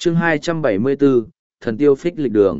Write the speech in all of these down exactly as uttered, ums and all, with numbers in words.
chương hai trăm bảy mươi bốn, thần tiêu phích lịch đường.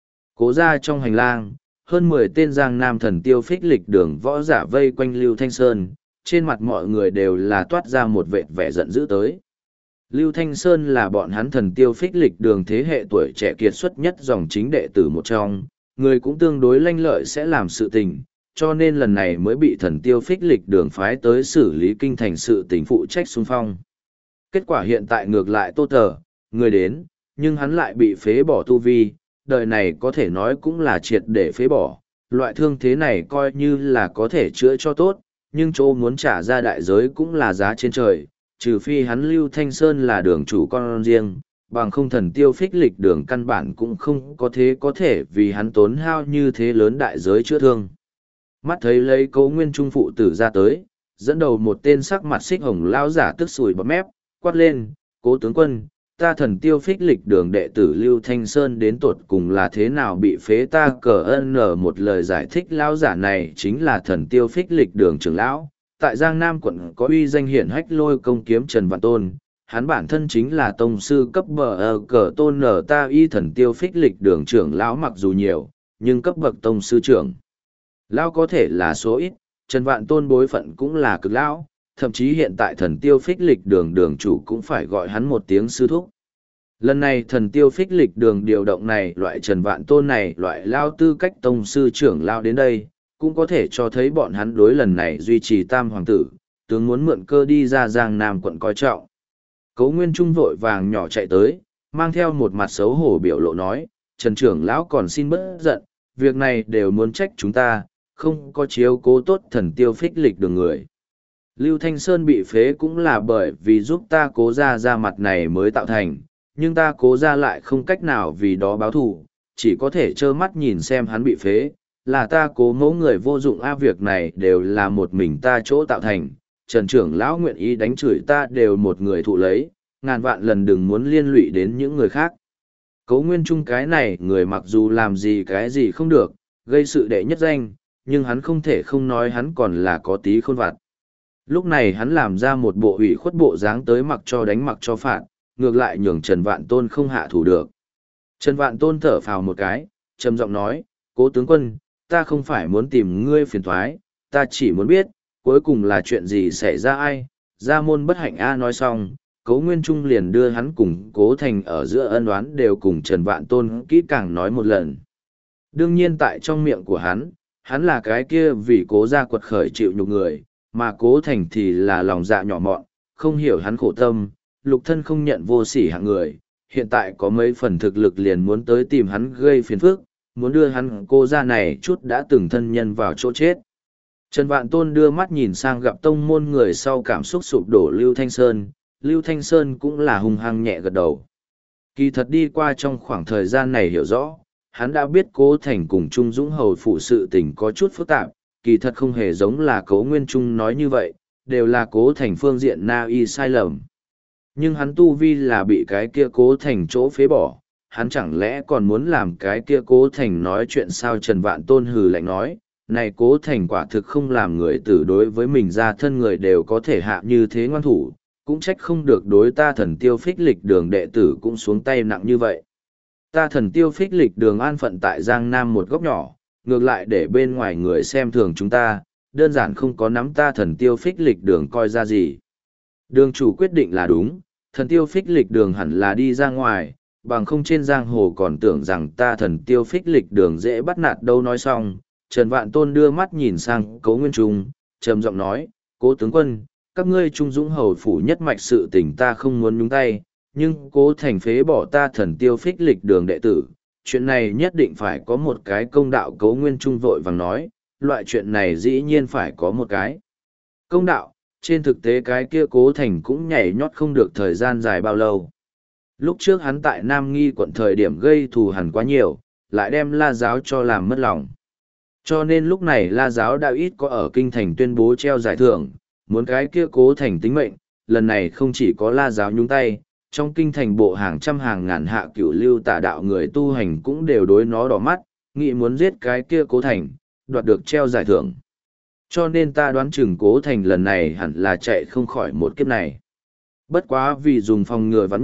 Cố ra trong hành lang, hơn mười tên giang nam thần tiêu phích lịch đường võ giả vây quanh Lưu Thanh Sơn, trên mặt mọi người đều là toát ra một vệt vẻ giận dữ tới. Lưu Thanh Sơn là bọn hắn thần tiêu phích lịch đường thế hệ tuổi trẻ kiệt xuất nhất dòng chính đệ tử một trong, người cũng tương đối lanh lợi sẽ làm sự tình, cho nên lần này mới bị thần tiêu phích lịch đường phái tới xử lý kinh thành sự tình phụ trách xung phong. Kết quả hiện tại ngược lại Tô Tờ, người đến, nhưng hắn lại bị phế bỏ tu vi, đời này có thể nói cũng là triệt để phế bỏ, loại thương thế này coi như là có thể chữa cho tốt, nhưng chỗ muốn trả ra đại giới cũng là giá trên trời, trừ phi hắn Lưu Thanh Sơn là đường chủ con riêng, bằng không thần tiêu phích lịch đường căn bản cũng không có thế có thể vì hắn tốn hao như thế lớn đại giới chữa thương. Mắt thấy lấy Cố Nguyên Trung phụ tử ra tới, dẫn đầu một tên sắc mặt xích hồng lao giả tức sùi bọt mép, quát lên, Cố tướng quân, ta thần tiêu phích lịch đường đệ tử Lưu Thanh Sơn đến tột cùng là thế nào bị phế ta cờ ân ở một lời giải thích lao giả này chính là thần tiêu phích lịch đường trưởng lão. Tại Giang Nam quận có uy danh hiển hách lôi công kiếm Trần Vạn Tôn, hắn bản thân chính là tông sư cấp bờ ở cờ tôn nở ta y thần tiêu phích lịch đường trưởng lão mặc dù nhiều, nhưng cấp bậc tông sư trưởng. Lão có thể là số ít, Trần Vạn Tôn bối phận cũng là cực lão, thậm chí hiện tại thần tiêu phích lịch đường đường chủ cũng phải gọi hắn một tiếng sư thúc. Lần này thần tiêu phích lịch đường điều động này loại Trần Vạn Tôn này loại lao tư cách tông sư trưởng lao đến đây, cũng có thể cho thấy bọn hắn đối lần này duy trì tam hoàng tử, tướng muốn mượn cơ đi ra Giang Nam quận coi trọng. Cố Nguyên Trung vội vàng nhỏ chạy tới, mang theo một mặt xấu hổ biểu lộ nói, Trần trưởng lão còn xin bớt giận, việc này đều muốn trách chúng ta, không có chiếu cố tốt thần tiêu phích lịch đường người. Lưu Thanh Sơn bị phế cũng là bởi vì giúp ta cố ra ra mặt này mới tạo thành, nhưng ta cố ra lại không cách nào vì đó báo thù, chỉ có thể trơ mắt nhìn xem hắn bị phế, là ta cố mẫu người vô dụng a việc này đều là một mình ta chỗ tạo thành, Trần trưởng lão nguyện ý đánh chửi ta đều một người thụ lấy, ngàn vạn lần đừng muốn liên lụy đến những người khác. Cố Nguyên Trung cái này người mặc dù làm gì cái gì không được, gây sự đệ nhất danh, nhưng hắn không thể không nói hắn còn là có tí khôn vặt. Lúc này hắn làm ra một bộ ủy khuất bộ dáng tới mặc cho đánh mặc cho phạt, ngược lại nhường Trần Vạn Tôn không hạ thủ được. Trần Vạn Tôn thở phào một cái, trầm giọng nói, Cố tướng quân, ta không phải muốn tìm ngươi phiền thoái, ta chỉ muốn biết, cuối cùng là chuyện gì xảy ra ai, gia môn bất hạnh a nói xong, Cố Nguyên Trung liền đưa hắn cùng Cố Thành ở giữa ân oán đều cùng Trần Vạn Tôn kỹ càng nói một lần. Đương nhiên tại trong miệng của hắn, hắn là cái kia vì Cố gia quật khởi chịu nhục người, mà Cố Thành thì là lòng dạ nhỏ mọn, không hiểu hắn khổ tâm, lục thân không nhận vô sỉ hạng người, hiện tại có mấy phần thực lực liền muốn tới tìm hắn gây phiền phức, muốn đưa hắn cô gia này chút đã từng thân nhân vào chỗ chết. Trần Vạn Tôn đưa mắt nhìn sang gặp tông môn người sau cảm xúc sụp đổ Lưu Thanh Sơn, Lưu Thanh Sơn cũng là hung hăng nhẹ gật đầu. Kỳ thật đi qua trong khoảng thời gian này hiểu rõ, hắn đã biết Cố Thành cùng Trung Dũng Hầu phụ sự tình có chút phức tạp, kỳ thật không hề giống là Cố Nguyên Trung nói như vậy, đều là Cố Thành phương diện na y sai lầm. Nhưng hắn tu vi là bị cái kia Cố Thành chỗ phế bỏ, hắn chẳng lẽ còn muốn làm cái kia Cố Thành nói chuyện sao? Trần Vạn Tôn hừ lạnh nói, này Cố Thành quả thực không làm người tử đối với mình ra thân người đều có thể hạ như thế ngoan thủ, cũng trách không được đối ta thần tiêu phích lịch đường đệ tử cũng xuống tay nặng như vậy. Ta thần tiêu phích lịch đường an phận tại Giang Nam một góc nhỏ, ngược lại để bên ngoài người xem thường chúng ta, đơn giản không có nắm ta thần tiêu phích lịch đường coi ra gì. Đường chủ quyết định là đúng, thần tiêu phích lịch đường hẳn là đi ra ngoài, bằng không trên giang hồ còn tưởng rằng ta thần tiêu phích lịch đường dễ bắt nạt đâu. Nói xong, Trần Vạn Tôn đưa mắt nhìn sang Cố Nguyên Trung, trầm giọng nói, Cố tướng quân, các ngươi Trung Dũng Hầu phủ nhất mạch sự tình ta không muốn nhúng tay, nhưng Cố Thành phế bỏ ta thần tiêu phích lịch đường đệ tử, chuyện này nhất định phải có một cái công đạo. Cố Nguyên Trung vội vàng nói, loại chuyện này dĩ nhiên phải có một cái công đạo, trên thực tế cái kia Cố Thành cũng nhảy nhót không được thời gian dài bao lâu. Lúc trước hắn tại Nam Nghi quận thời điểm gây thù hằn quá nhiều, lại đem La Giáo cho làm mất lòng. Cho nên lúc này La Giáo đã ít có ở kinh thành tuyên bố treo giải thưởng, muốn cái kia Cố Thành tính mệnh, lần này không chỉ có La Giáo nhúng tay, trong kinh thành bộ hàng trăm hàng ngàn hạ cửu lưu tà đạo người tu hành cũng đều đối nó đỏ mắt, nghĩ muốn giết cái kia Cố Thành, đoạt được treo giải thưởng. Cho nên ta đoán chừng Cố Thành lần này hẳn là chạy không khỏi một kiếp này. Bất quá vì dùng phòng ngừa vắn nhất,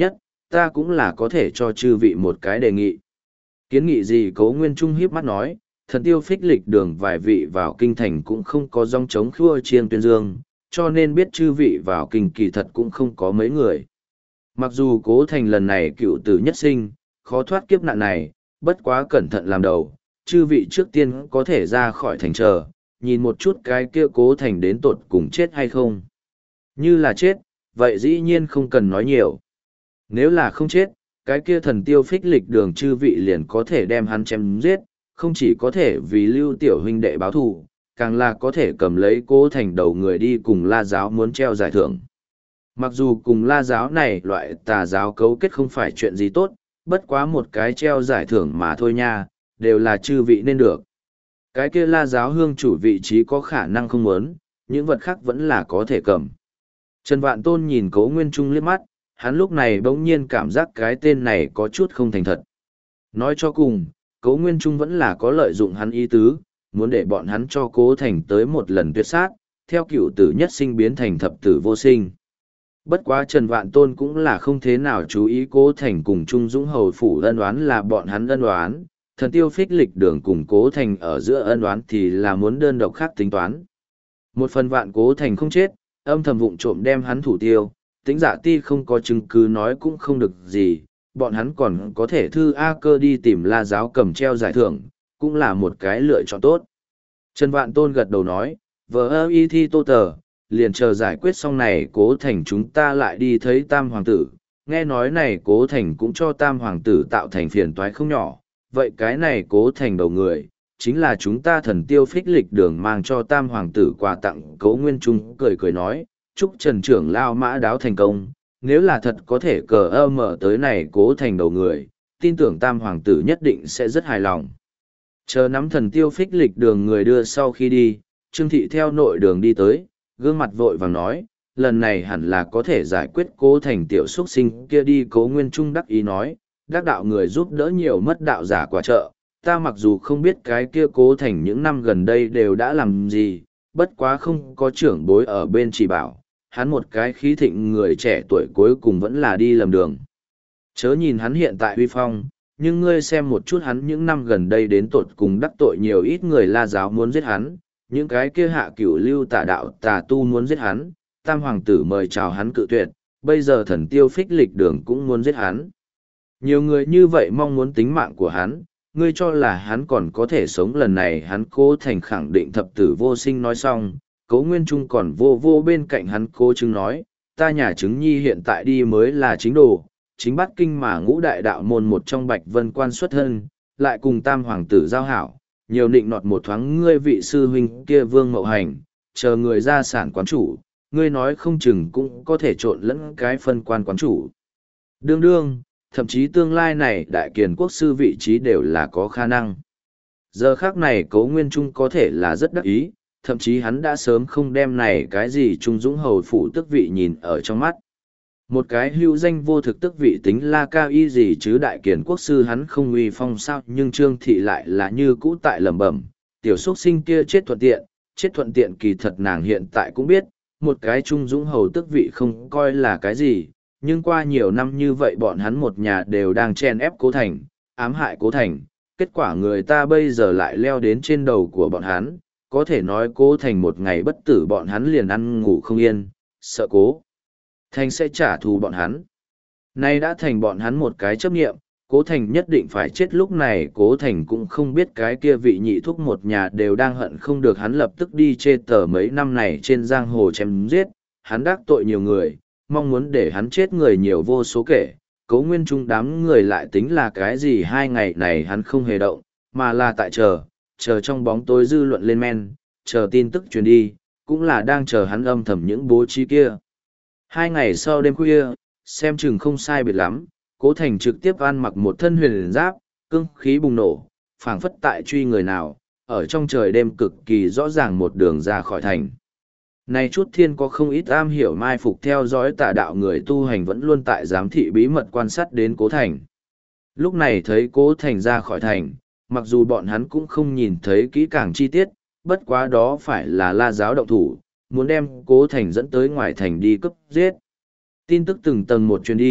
ta cũng là có thể cho chư vị một cái đề nghị. Kiến nghị gì? Cố Nguyên Trung hiếp mắt nói, thần tiêu phích lịch đường vài vị vào kinh thành cũng không có dòng chống khua chiêng tuyên dương, cho nên biết chư vị vào kinh kỳ thật cũng không có mấy người. Mặc dù Cố Thành lần này cựu tử nhất sinh, khó thoát kiếp nạn này, bất quá cẩn thận làm đầu, chư vị trước tiên có thể ra khỏi thành chờ, nhìn một chút cái kia Cố Thành đến tột cùng chết hay không. Như là chết, vậy dĩ nhiên không cần nói nhiều. Nếu là không chết, cái kia thần tiêu phích lịch đường chư vị liền có thể đem hắn chém giết, không chỉ có thể vì Lưu tiểu huynh đệ báo thù, càng là có thể cầm lấy Cố Thành đầu người đi cùng La giáo muốn treo giải thưởng. Mặc dù cùng La giáo này loại tà giáo cấu kết không phải chuyện gì tốt, bất quá một cái treo giải thưởng mà thôi nha, đều là chư vị nên được. Cái kia La giáo hương chủ vị trí có khả năng không muốn, những vật khác vẫn là có thể cầm. Trần Vạn Tôn nhìn Cố Nguyên Trung liếc mắt, hắn lúc này bỗng nhiên cảm giác cái tên này có chút không thành thật. Nói cho cùng, Cố Nguyên Trung vẫn là có lợi dụng hắn ý tứ, muốn để bọn hắn cho Cố Thành tới một lần tuyệt sát, theo cựu tử nhất sinh biến thành thập tử vô sinh. Bất quá Trần Vạn Tôn cũng là không thế nào chú ý Cố Thành cùng Trung Dũng Hầu Phủ ân oán là bọn hắn ân oán, thần tiêu phích lịch đường cùng Cố Thành ở giữa ân oán thì là muốn đơn độc khác tính toán. Một phần vạn Cố Thành không chết, âm thầm vụng trộm đem hắn thủ tiêu, tính giả ti không có chứng cứ nói cũng không được gì, bọn hắn còn có thể thư A Cơ đi tìm La giáo cầm treo giải thưởng, cũng là một cái lựa chọn tốt. Trần Vạn Tôn gật đầu nói, vờ ơ y thi tô tờ, liền chờ giải quyết xong này Cố Thành chúng ta lại đi thấy Tam Hoàng tử, nghe nói này Cố Thành cũng cho Tam Hoàng tử tạo thành phiền toái không nhỏ, vậy cái này Cố Thành đầu người, chính là chúng ta thần tiêu phích lịch đường mang cho Tam Hoàng tử quà tặng. Cố Nguyên Trung cười cười nói, chúc Trần trưởng lao mã đáo thành công, nếu là thật có thể cờ ơ mở tới này Cố Thành đầu người, tin tưởng Tam Hoàng tử nhất định sẽ rất hài lòng. Chờ nắm thần tiêu phích lịch đường người đưa sau khi đi, Trương Thị theo nội đường đi tới, gương mặt vội vàng nói, lần này hẳn là có thể giải quyết Cố Thành tiểu xuất sinh kia đi. Cố Nguyên Trung đắc ý nói, đắc đạo người giúp đỡ nhiều mất đạo giả quả trợ, ta mặc dù không biết cái kia Cố Thành những năm gần đây đều đã làm gì, bất quá không có trưởng bối ở bên chỉ bảo, hắn một cái khí thịnh người trẻ tuổi cuối cùng vẫn là đi lầm đường. Chớ nhìn hắn hiện tại uy phong, nhưng ngươi xem một chút hắn những năm gần đây đến tột cùng đắc tội nhiều ít người La giáo muốn giết hắn, những cái kia hạ cửu lưu tà đạo tà tu muốn giết hắn, Tam Hoàng tử mời chào hắn cự tuyệt, bây giờ thần tiêu phích lịch đường cũng muốn giết hắn. Nhiều người như vậy mong muốn tính mạng của hắn, ngươi cho là hắn còn có thể sống. Lần này hắn Cố Thành khẳng định thập tử vô sinh. Nói xong, Cố Nguyên Trung còn vô vô bên cạnh hắn Cố Chứng nói, ta nhà Chứng nhi hiện tại đi mới là chính đồ, chính bát kinh mà ngũ đại đạo môn một trong Bạch Vân quan xuất thân, lại cùng Tam Hoàng tử giao hảo, nhiều nịnh nọt một thoáng ngươi vị sư huynh kia Vương Mậu Hành, chờ người ra sản quán chủ, ngươi nói không chừng cũng có thể trộn lẫn cái phân quan quán chủ. Đương đương, thậm chí tương lai này đại kiền quốc sư vị trí đều là có khả năng. Giờ khác này Cố Nguyên Trung có thể là rất đắc ý, thậm chí hắn đã sớm không đem này cái gì Trung Dũng Hầu Phủ tức vị nhìn ở trong mắt. Một cái hữu danh vô thực tức vị tính la cao y gì chứ đại kiền quốc sư hắn không uy phong sao, nhưng Trương Thị lại là như cũ tại lẩm bẩm, tiểu xuất sinh kia chết thuận tiện, chết thuận tiện kỳ thật nàng hiện tại cũng biết, một cái Trung Dũng Hầu tức vị không coi là cái gì, nhưng qua nhiều năm như vậy bọn hắn một nhà đều đang chen ép Cố Thành, ám hại Cố Thành, kết quả người ta bây giờ lại leo đến trên đầu của bọn hắn, có thể nói Cố Thành một ngày bất tử bọn hắn liền ăn ngủ không yên, sợ Cố Thành sẽ trả thù bọn hắn. Nay đã thành bọn hắn một cái chấp nghiệm, Cố Thành nhất định phải chết. Lúc này Cố Thành cũng không biết cái kia vị nhị thúc một nhà đều đang hận không được hắn lập tức đi chê tờ mấy năm này trên giang hồ chém giết, hắn đắc tội nhiều người, mong muốn để hắn chết người nhiều vô số kể. Cố Nguyên Trung đám người lại tính là cái gì? Hai ngày này hắn không hề động, mà là tại chờ, chờ trong bóng tối dư luận lên men, chờ tin tức truyền đi, cũng là đang chờ hắn âm thầm những bố trí kia. Hai ngày sau đêm khuya, xem chừng không sai biệt lắm, Cố Thành trực tiếp ăn mặc một thân huyền giáp, cương khí bùng nổ, phảng phất tại truy người nào, ở trong trời đêm cực kỳ rõ ràng một đường ra khỏi thành. Này chút thiên có không ít am hiểu mai phục theo dõi tà đạo người tu hành vẫn luôn tại giám thị bí mật quan sát đến Cố Thành. Lúc này thấy Cố Thành ra khỏi thành, mặc dù bọn hắn cũng không nhìn thấy kỹ càng chi tiết, bất quá đó phải là La giáo động thủ, muốn đem Cố Thành dẫn tới ngoài thành đi cướp giết. Tin tức từng tầng một truyền đi,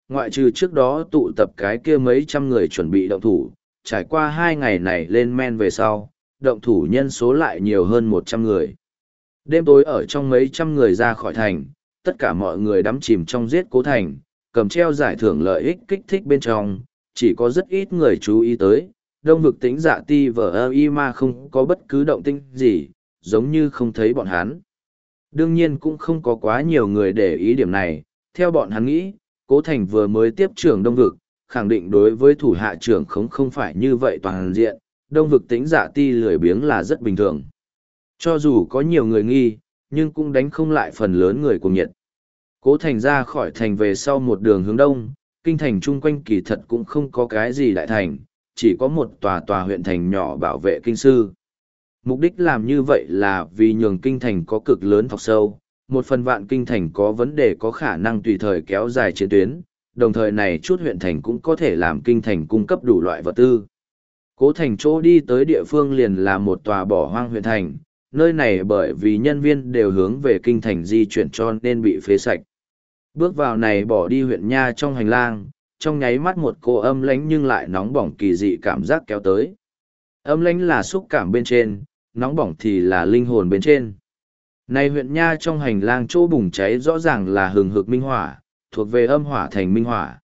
ngoại trừ trước đó tụ tập cái kia mấy trăm người chuẩn bị động thủ, trải qua hai ngày này lên men về sau, động thủ nhân số lại nhiều hơn một trăm người. Đêm tối ở trong mấy trăm người ra khỏi thành, tất cả mọi người đắm chìm trong giết Cố Thành, cầm treo giải thưởng lợi ích kích thích bên trong, chỉ có rất ít người chú ý tới. Đông vực Tĩnh Dạ Ti vờ ơ y ma không có bất cứ động tĩnh gì, giống như không thấy bọn hắn. Đương nhiên cũng không có quá nhiều người để ý điểm này, theo bọn hắn nghĩ, Cố Thành vừa mới tiếp trưởng Đông vực, khẳng định đối với thủ hạ trưởng không không phải như vậy toàn diện, Đông vực Tĩnh Dạ Ti lười biếng là rất bình thường. Cho dù có nhiều người nghi, nhưng cũng đánh không lại phần lớn người cuồng nhiệt. Cố Thành ra khỏi thành về sau một đường hướng đông, kinh thành chung quanh kỳ thật cũng không có cái gì đại thành, chỉ có một tòa tòa huyện thành nhỏ bảo vệ kinh sư. Mục đích làm như vậy là vì nhường kinh thành có cực lớn thọc sâu, một phần vạn kinh thành có vấn đề có khả năng tùy thời kéo dài chiến tuyến, đồng thời này chút huyện thành cũng có thể làm kinh thành cung cấp đủ loại vật tư. Cố Thành chỗ đi tới địa phương liền là một tòa bỏ hoang huyện thành, nơi này bởi vì nhân viên đều hướng về kinh thành di chuyển cho nên bị phế sạch. Bước vào này bỏ đi huyện nha trong hành lang, trong nháy mắt một cô âm lãnh nhưng lại nóng bỏng kỳ dị cảm giác kéo tới. Âm lãnh là xúc cảm bên trên, nóng bỏng thì là linh hồn bên trên. Này huyện nha trong hành lang chỗ bùng cháy rõ ràng là hừng hực minh hỏa, thuộc về âm hỏa thành minh hỏa,